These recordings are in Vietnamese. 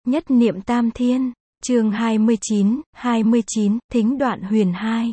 Nhất niệm tam thiên, chương 29, thính đoạn huyền 2.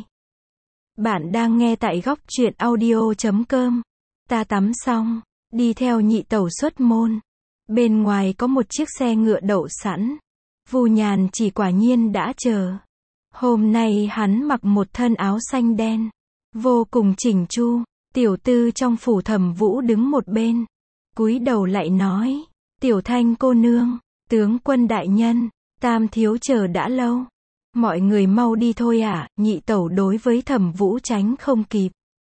Bạn đang nghe tại góc truyện audio.com. Ta tắm xong, đi theo nhị tẩu xuất môn. Bên ngoài có một chiếc xe ngựa đậu sẵn. Vu Nhàn chỉ quả nhiên đã chờ. Hôm nay hắn mặc một thân áo xanh đen, vô cùng chỉnh chu. Tiểu tư trong phủ Thẩm Vũ đứng một bên, cúi đầu lại nói: Tiểu Thanh cô nương, tướng quân đại nhân, Tam thiếu chờ đã lâu. Mọi người mau đi thôi ạ. Nhị tẩu đối với Thẩm Vũ tránh không kịp.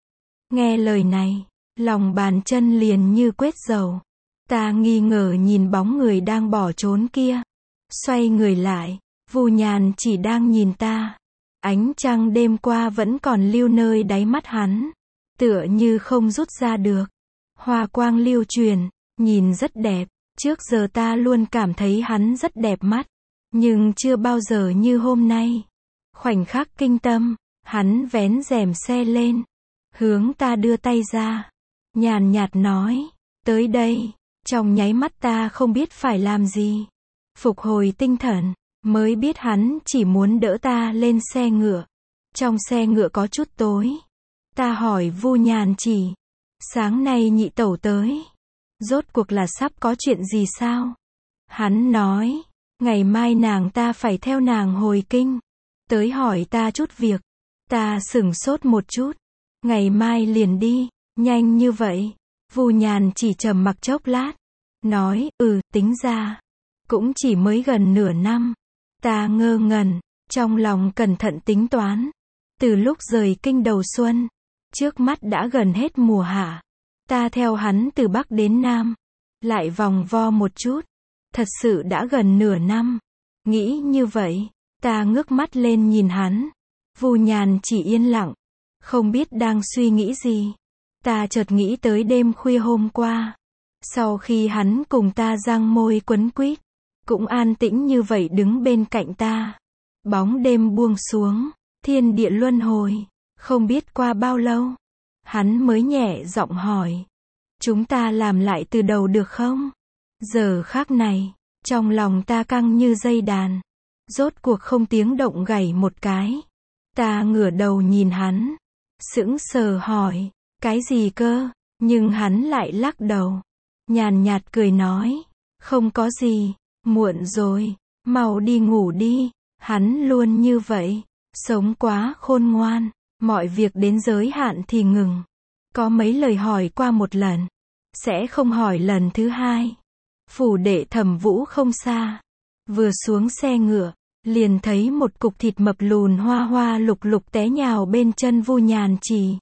Nghe lời này, lòng bàn chân liền như quết dầu. Ta nghi ngờ nhìn bóng người đang bỏ trốn kia. Xoay người lại, Vu Nhàn chỉ đang nhìn ta. Ánh trăng đêm qua vẫn còn lưu nơi đáy mắt hắn, tựa như không rút ra được. Hoa quang lưu truyền, nhìn rất đẹp. Trước giờ ta luôn cảm thấy hắn rất đẹp mắt, nhưng chưa bao giờ như hôm nay. Khoảnh khắc kinh tâm, hắn vén rèm xe lên, hướng ta đưa tay ra, nhàn nhạt nói: tới đây. Trong nháy mắt ta không biết phải làm gì. Phục hồi tinh thần, mới biết hắn chỉ muốn đỡ ta lên xe ngựa. Trong xe ngựa có chút tối. Ta hỏi Vu Nhàn chỉ: sáng nay nhị tẩu tới, rốt cuộc là sắp có chuyện gì sao? Hắn nói: ngày mai nàng ta phải theo nàng hồi kinh, tới hỏi ta chút việc. Ta sửng sốt một chút. Ngày mai liền đi, nhanh như vậy? Vu Nhàn chỉ trầm mặc chốc lát, nói: tính ra cũng chỉ mới gần nửa năm. Ta ngơ ngẩn, trong lòng cẩn thận tính toán. Từ lúc rời kinh đầu xuân, trước mắt đã gần hết mùa hạ. Ta theo hắn từ Bắc đến Nam, lại vòng vo một chút. Thật sự đã gần nửa năm. Nghĩ như vậy, ta ngước mắt lên nhìn hắn. Vu Nhàn chỉ yên lặng, không biết đang suy nghĩ gì. Ta chợt nghĩ tới đêm khuya hôm qua. Sau khi hắn cùng ta giang môi quấn quýt, cũng an tĩnh như vậy đứng bên cạnh ta. Bóng đêm buông xuống, thiên địa luân hồi. Không biết qua bao lâu, hắn mới nhẹ giọng hỏi: chúng ta làm lại từ đầu được không? Giờ khắc này, trong lòng ta căng như dây đàn. Rốt cuộc không tiếng động gảy một cái. Ta ngửa đầu nhìn hắn, sững sờ hỏi: cái gì cơ? Nhưng hắn lại lắc đầu, nhàn nhạt cười nói: không có gì, muộn rồi, mau đi ngủ đi. Hắn luôn như vậy, sống quá khôn ngoan, mọi việc đến giới hạn thì ngừng. Có mấy lời hỏi qua một lần, sẽ không hỏi lần thứ hai. Phủ đệ Thẩm Vũ không xa. Vừa xuống xe ngựa, liền thấy một cục thịt mập lùn hoa hoa lục lục té nhào bên chân Vu Nhàn chỉ.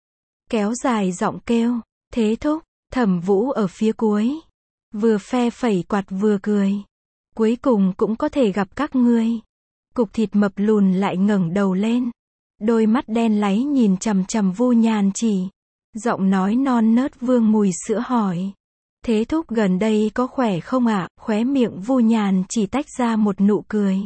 Kéo dài giọng kêu: thế thúc. Thẩm Vũ ở phía cuối, vừa phe phẩy quạt vừa cười: cuối cùng cũng có thể gặp các ngươi. Cục thịt mập lùn lại ngẩng đầu lên, đôi mắt đen láy nhìn chằm chằm Vu Nhàn chỉ. Giọng nói non nớt vương mùi sữa hỏi: thế thúc gần đây có khỏe không ạ? Khóe miệng Vu Nhàn chỉ tách ra một nụ cười,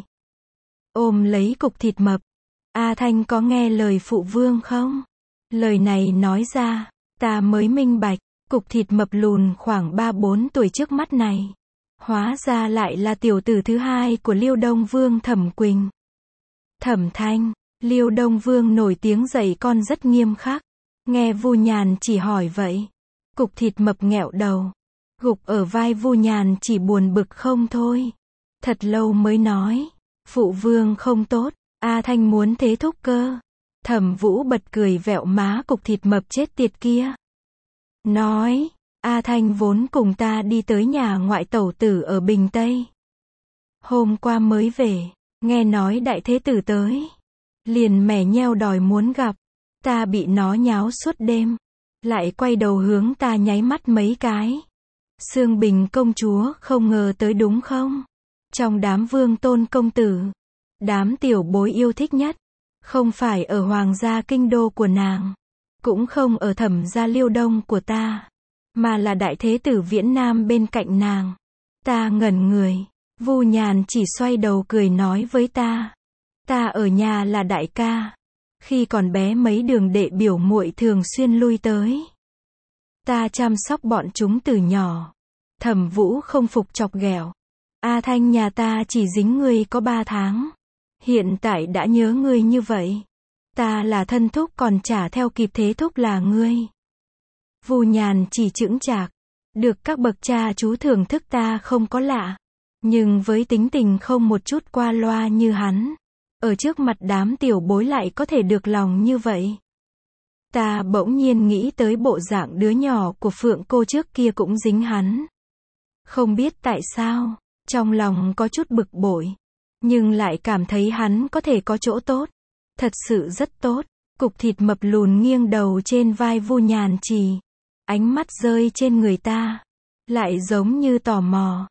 ôm lấy cục thịt mập: A Thanh có nghe lời phụ vương không? Lời này nói ra, ta mới minh bạch, cục thịt mập lùn khoảng 3-4 tuổi trước mắt này, hóa ra lại là tiểu tử thứ hai của Liêu Đông Vương Thẩm Quỳnh. Thẩm Thanh, Liêu Đông Vương nổi tiếng dạy con rất nghiêm khắc. Nghe Vu Nhàn chỉ hỏi vậy, cục thịt mập nghẹo đầu, gục ở vai Vu Nhàn chỉ buồn bực không thôi. Thật lâu mới nói: phụ vương không tốt, A Thanh muốn thế thúc cơ. Thẩm Vũ bật cười vẹo má cục thịt mập chết tiệt kia. Nói: A Thanh vốn cùng ta đi tới nhà ngoại tẩu tử ở Bình Tây. Hôm qua mới về, nghe nói đại thế tử tới, liền mẻ nheo đòi muốn gặp. Ta bị nó nháo suốt đêm, lại quay đầu hướng ta nháy mắt mấy cái. Sương Bình công chúa không ngờ tới đúng không? Trong đám vương tôn công tử, đám tiểu bối yêu thích nhất, không phải ở hoàng gia kinh đô của nàng, cũng không ở Thẩm gia Liêu Đông của ta, mà là đại thế tử Viễn Nam bên cạnh nàng. Ta ngẩn người. Vu Nhàn chỉ xoay đầu cười nói với ta: ta ở nhà là đại ca. Khi còn bé mấy đường đệ biểu muội thường xuyên lui tới. Ta chăm sóc bọn chúng từ nhỏ. Thẩm Vũ không phục chọc ghẹo. A Thanh nhà ta chỉ dính ngươi có 3 tháng. Hiện tại đã nhớ ngươi như vậy. Ta là thân thúc còn chả theo kịp thế thúc là ngươi. Vu Nhàn chỉ chững chạc. Được các bậc cha chú thưởng thức ta không có lạ. Nhưng với tính tình không một chút qua loa như hắn, ở trước mặt đám tiểu bối lại có thể được lòng như vậy. Ta bỗng nhiên nghĩ tới bộ dạng đứa nhỏ của Phượng cô trước kia cũng dính hắn. Không biết tại sao, trong lòng có chút bực bội, nhưng lại cảm thấy hắn có thể có chỗ tốt. Thật sự rất tốt. Cục thịt mập lùn nghiêng đầu trên vai Vu Nhàn Trì, ánh mắt rơi trên người ta, lại giống như tò mò.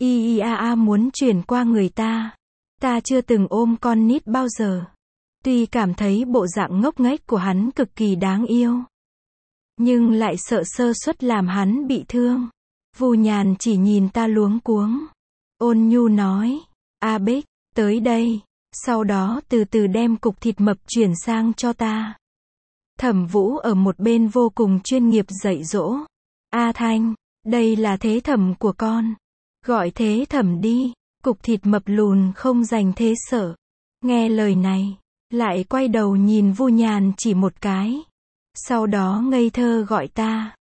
Muốn chuyển qua người ta. Ta chưa từng ôm con nít bao giờ. Tuy cảm thấy bộ dạng ngốc nghếch của hắn cực kỳ đáng yêu, nhưng lại sợ sơ suất làm hắn bị thương. Vu Nhàn chỉ nhìn ta luống cuống. Ôn nhu nói, A Bích, tới đây. Sau đó từ từ đem cục thịt mập chuyển sang cho ta. Thẩm Vũ ở một bên vô cùng chuyên nghiệp dạy dỗ. A Thanh, đây là thế thẩm của con. Gọi thế thẩm đi. Cục thịt mập lùn không dành thế sợ. Nghe lời này, lại quay đầu nhìn Vu Nhàn chỉ một cái. Sau đó ngây thơ gọi ta.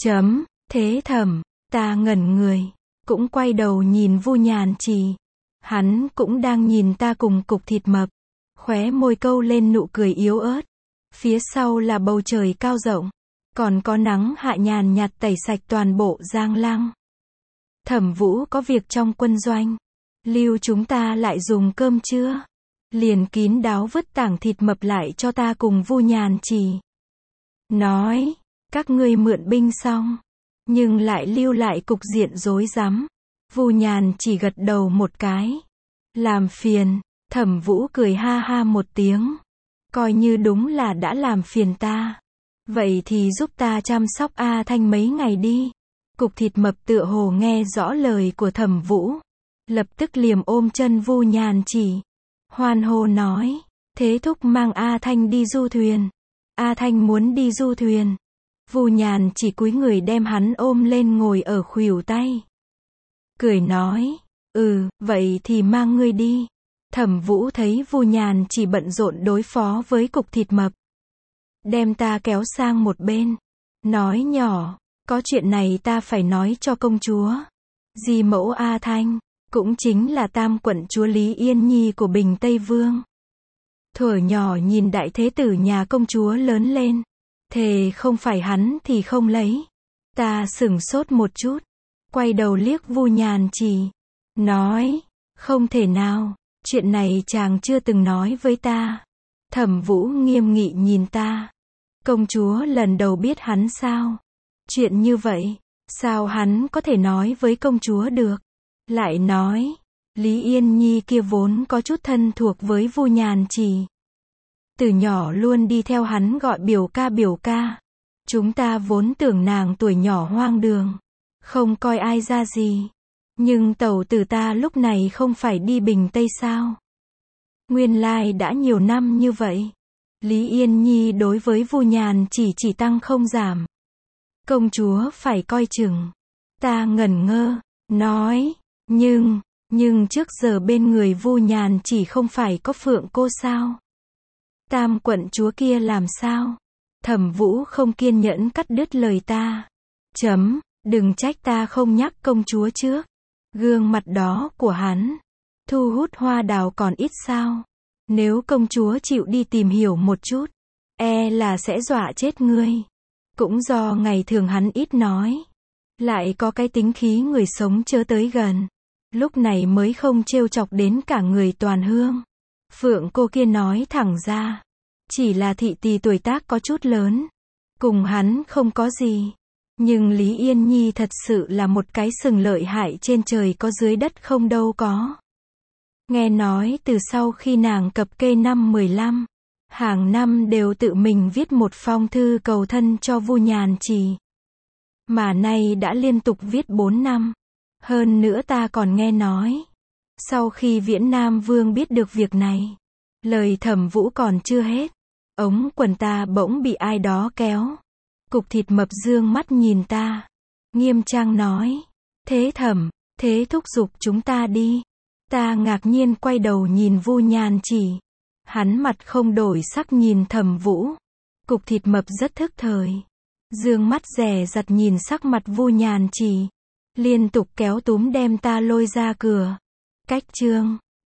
Thế thẩm. Ta ngẩn người, cũng quay đầu nhìn Vu Nhàn Trì. Hắn cũng đang nhìn ta cùng cục thịt mập. Khóe môi câu lên nụ cười yếu ớt. Phía sau là bầu trời cao rộng, còn có nắng hạ nhàn nhạt tẩy sạch toàn bộ Giang Lăng. Thẩm Vũ có việc trong quân doanh, lưu chúng ta lại dùng cơm trưa. Liền kín đáo vứt tảng thịt mập lại cho ta cùng Vu Nhàn Trì. Nói, các ngươi mượn binh xong, nhưng lại lưu lại cục diện rối rắm. Vu Nhàn chỉ gật đầu một cái. Làm phiền. Thẩm Vũ cười ha ha một tiếng. Coi như đúng là đã làm phiền ta. Vậy thì giúp ta chăm sóc A Thanh mấy ngày đi. Cục thịt mập tựa hồ nghe rõ lời của Thẩm Vũ, lập tức liềm ôm chân Vu Nhàn Chỉ, hoan hô nói, thế thúc mang A Thanh đi du thuyền. A Thanh muốn đi du thuyền. Vu Nhàn Chỉ cúi người đem hắn ôm lên ngồi ở khuỷu tay. Cười nói, vậy thì mang ngươi đi. Thẩm Vũ thấy Vu Nhàn Chỉ bận rộn đối phó với cục thịt mập, đem ta kéo sang một bên, nói nhỏ, có chuyện này ta phải nói cho công chúa. Di mẫu A Thanh, cũng chính là tam quận chúa Lý Yên Nhi của Bình Tây Vương. Thuở nhỏ nhìn đại thế tử nhà công chúa lớn lên, thề không phải hắn thì không lấy. Ta sửng sốt một chút, quay đầu liếc Vu Nhàn Chỉ, nói, không thể nào, chuyện này chàng chưa từng nói với ta. Thẩm Vũ nghiêm nghị nhìn ta. Công chúa lần đầu biết hắn sao? Chuyện như vậy, sao hắn có thể nói với công chúa được? Lại nói, Lý Yên Nhi kia vốn có chút thân thuộc với Vu Nhàn Chỉ. Từ nhỏ luôn đi theo hắn gọi biểu ca biểu ca. Chúng ta vốn tưởng nàng tuổi nhỏ hoang đường, không coi ai ra gì. Nhưng tẩu tử ta lúc này không phải đi Bình Tây sao? Nguyên lai đã nhiều năm như vậy. Lý Yên Nhi đối với Vu Nhàn chỉ tăng không giảm. Công chúa phải coi chừng. Ta ngẩn ngơ, nói, nhưng trước giờ bên người Vu Nhàn chỉ không phải có Phượng cô sao? Tam quận chúa kia làm sao? Thẩm Vũ không kiên nhẫn cắt đứt lời ta. Đừng trách ta không nhắc công chúa trước. Gương mặt đó của hắn, thu hút hoa đào còn ít sao? Nếu công chúa chịu đi tìm hiểu một chút, e là sẽ dọa chết ngươi. Cũng do ngày thường hắn ít nói, lại có cái tính khí người sống chớ tới gần, lúc này mới không trêu chọc đến cả người toàn hương. Phượng cô kia nói thẳng ra, chỉ là thị tỳ tuổi tác có chút lớn, cùng hắn không có gì. Nhưng Lý Yên Nhi thật sự là một cái sừng lợi hại trên trời có dưới đất không đâu có. Nghe nói từ sau khi nàng cập kê năm 15, hàng năm đều tự mình viết một phong thư cầu thân cho Vu Nhàn Chỉ. Mà nay đã liên tục viết 4 năm. Hơn nữa ta còn nghe nói, sau khi Viễn Nam Vương biết được việc này, lời Thẩm Vũ còn chưa hết, ống quần ta bỗng bị ai đó kéo. Cục thịt mập dương mắt nhìn ta, nghiêm trang nói, thế thẩm, Thế thúc giục chúng ta đi. Ta ngạc nhiên quay đầu nhìn Vu Nhan Chỉ. Hắn mặt không đổi sắc nhìn Thẩm Vũ. Cục thịt mập rất thức thời. Dương mắt dè dặt nhìn sắc mặt Vu Nhan Chỉ. Liên tục kéo túm đem ta lôi ra cửa. Cách chương